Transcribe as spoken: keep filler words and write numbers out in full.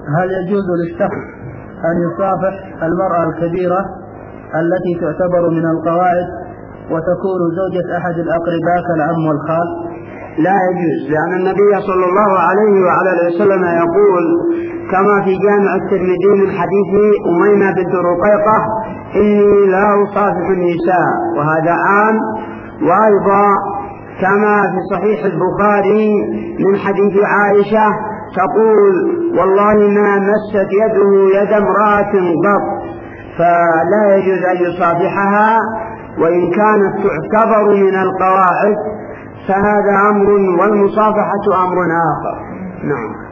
هل يجوز للشخص أن يصافح المرأة الكبيرة التي تعتبر من القواعد وتكون زوجة أحد الأقرباء كالعم والخال؟ لا يجوز، لأن النبي صلى الله عليه وعلى آله وسلم يقول كما في جامع الترمذي من حديث أميمة بنت رقيقة: إني لا أصافح النساء، وهذا عام. وأيضا كما في صحيح البخاري من حديث عائشة تقول: والله ما مست يده يد امرأة قط، فلا يجوز أن يصافحها، وإن كانت تعتبر من القواعد فهذا أمر والمصافحة أمر آخر. نعم.